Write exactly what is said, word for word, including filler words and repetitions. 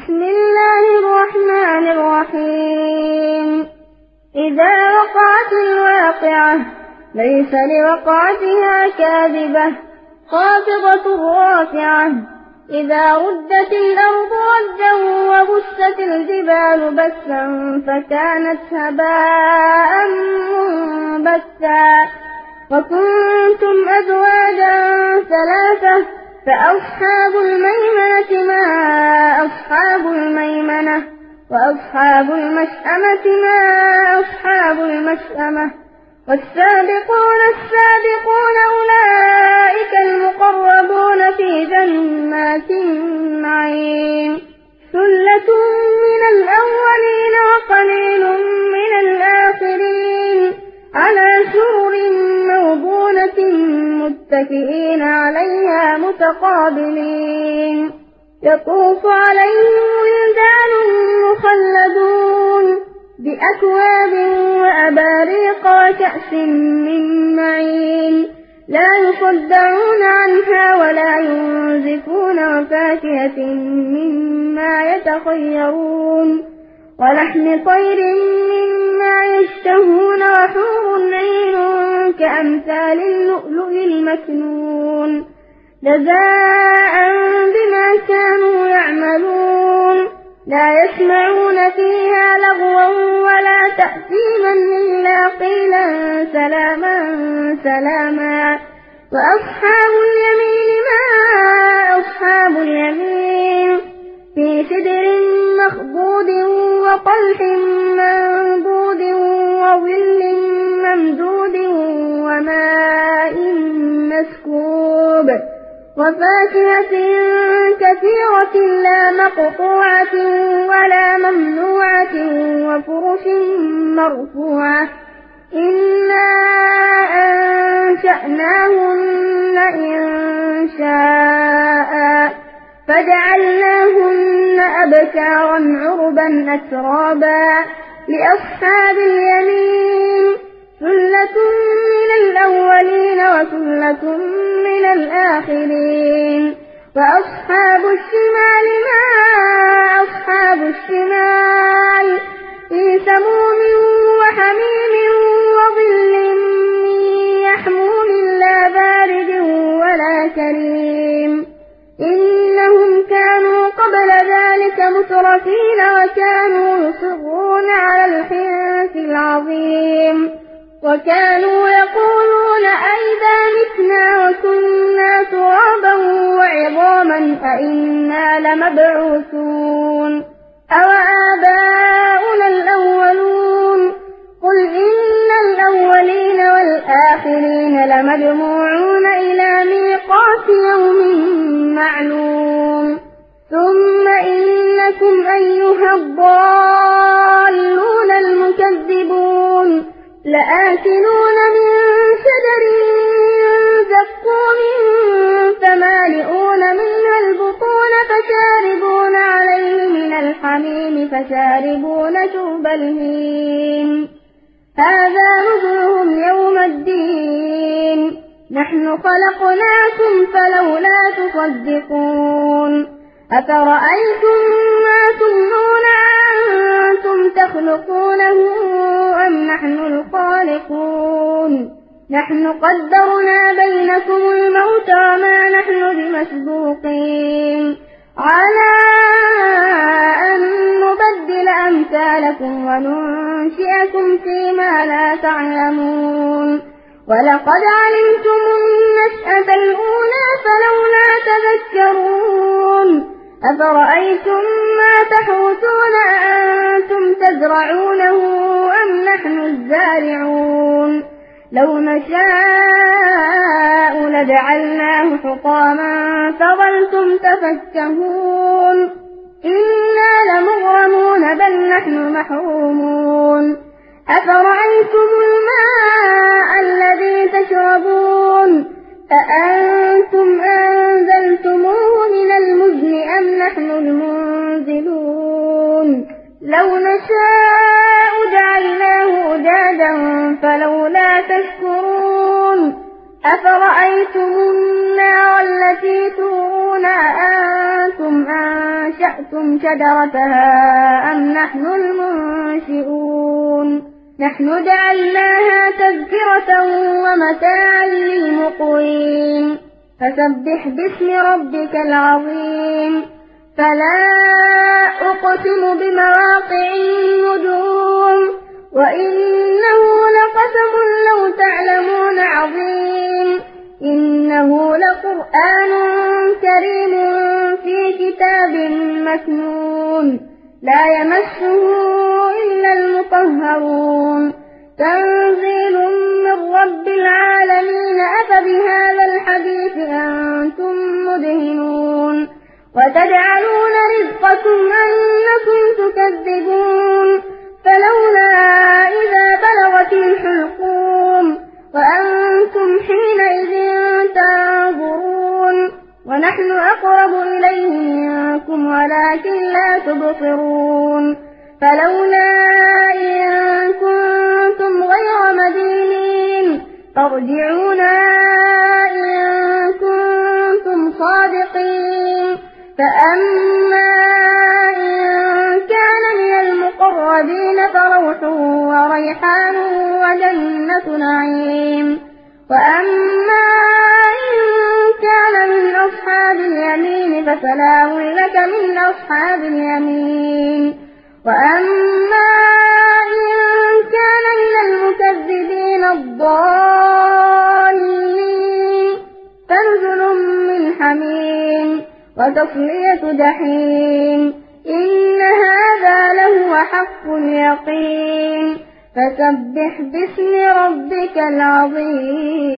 بسم الله الرحمن الرحيم إذا وقعت الواقعة ليس لوقعتها كاذبة خافضة رافعة إذا ردت الأرض ردا وبست الجبال بسا فكانت هباء منبثا وكنتم أزواجا ثلاثة فأصحاب الميمنة ما أصحاب الميمنة وأصحاب المشأمة ما أصحاب المشأمة والسابقون السابقون أولئك المقربون في جنات النعيم ثلة من الأولين وقليل من الآخرين على سرر موضونة متكئين عليها متقابلين يطوف عليهم ولدان مخلدون بأكواب وأباريق وكأس من معين لا يصدعون عنها ولا ينزفون وفاكهة مما يتخيرون ولحم طير مما يشتهون وحور عين كأمثال اللؤلؤ المكنون جزاء بما كانوا يعملون لا يسمعون فيها لغوا ولا تأثيما إلا قيلا سلاما سلاما وأصحاب اليمين ما أصحاب اليمين في سدر مخضود وطلح منضود وظل ممدود وماء مسكوب وفاكهة كثيرة لا مقطوعة ولا ممنوعة وفرش مرفوعة إنا أنشأناهن إن شاء فجعلناهن أبكارا عربا أترابا لأصحاب اليمين ثلة من الأولين وثلة من الآخرين وأصحاب الشمال ما أصحاب الشمال في سموم وحميم وظل من يحموم لا بارد ولا كريم إنهم كانوا قبل ذلك مترفين وكانوا يصرون على الحنث العظيم وكانوا يقولون أئذا متنا وكنا ترابا وعظاما أئنا لمبعوثون أوآباؤنا الأولون قل إن الأولين والآخرين لمجموعون إلى ميقات يوم معلوم ثم إنكم أيها الضالون المكذبون لآكلون من شجر زقوم فمالئون منها البطون فشاربون عليه من الحميم فشاربون شرب الهيم هذا نزلهم يوم الدين نحن خلقناكم فلولا تصدقون أفرأيتم ما تمنون أنتم تخلقونه أم نحن الخالقون نحن قدرنا بينكم الموت وما نحن بمسبوقين على أن نبدل أمثالكم وننشئكم فيما لا تعلمون ولقد علمتم النشأة الأولى فلولا تذكرون أفرأيتم ما تحوثون أأنتم تزرعونه أم نحن الزارعون لو نشاء لجعلناه حطاما فظلتم تفكهون إنا لمغرمون بل نحن محرومون أفرأيتم الماء الذي تشربون أأنتم أنزلتموه من المزن أم نحن المنزلون لو نشاء جعلناه أجاجا فلولا تشكرون أفرأيتم النار التي تورون أأنتم أنشأتم شجرتها أم نحن المنشئون نحن جعلناها تذكرة ومتاعا للمقوين فسبح باسم ربك العظيم فلا أقسم بمواقع النجوم وإنه لقسم لو تعلمون عظيم إنه لقرآن كريم في كتاب مكنون لا يمسه إلا المطهرون تنزيل من رب العالمين أفبهذا الحديث أنتم مدهنون وتجعلون رزقكم أنكم تكذبون فلولا إذا بلغت الحلقوم وأنتم حينئذ تنظرون ونحن أقرب إليه منكم ولكن لا تبصرون فلولا إن كنتم غير مدينين ترجعونا إن كنتم صادقين فأما إن كان من المقربين فروح وريحان وجنة نعيم وأما إن كان من أصحاب اليمين فسلام لك من أصحاب اليمين وأما إن كان من المكذبين الضالين فنزل من حميم وتصلية جحيم إن هذا لهو حق اليقين فسبح باسم ربك العظيم.